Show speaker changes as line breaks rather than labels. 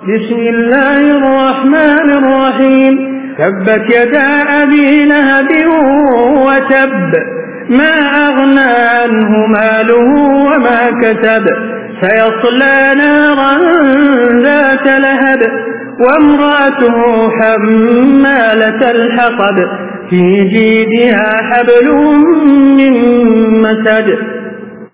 بسم الله الرحمن الرحيم تبت يدا أبي لهب وتب ما أغنى عنه ماله وما كسب سيصلى نارا ذات لهب وامرأته حمالة الحطب في جيدها حبل من مسد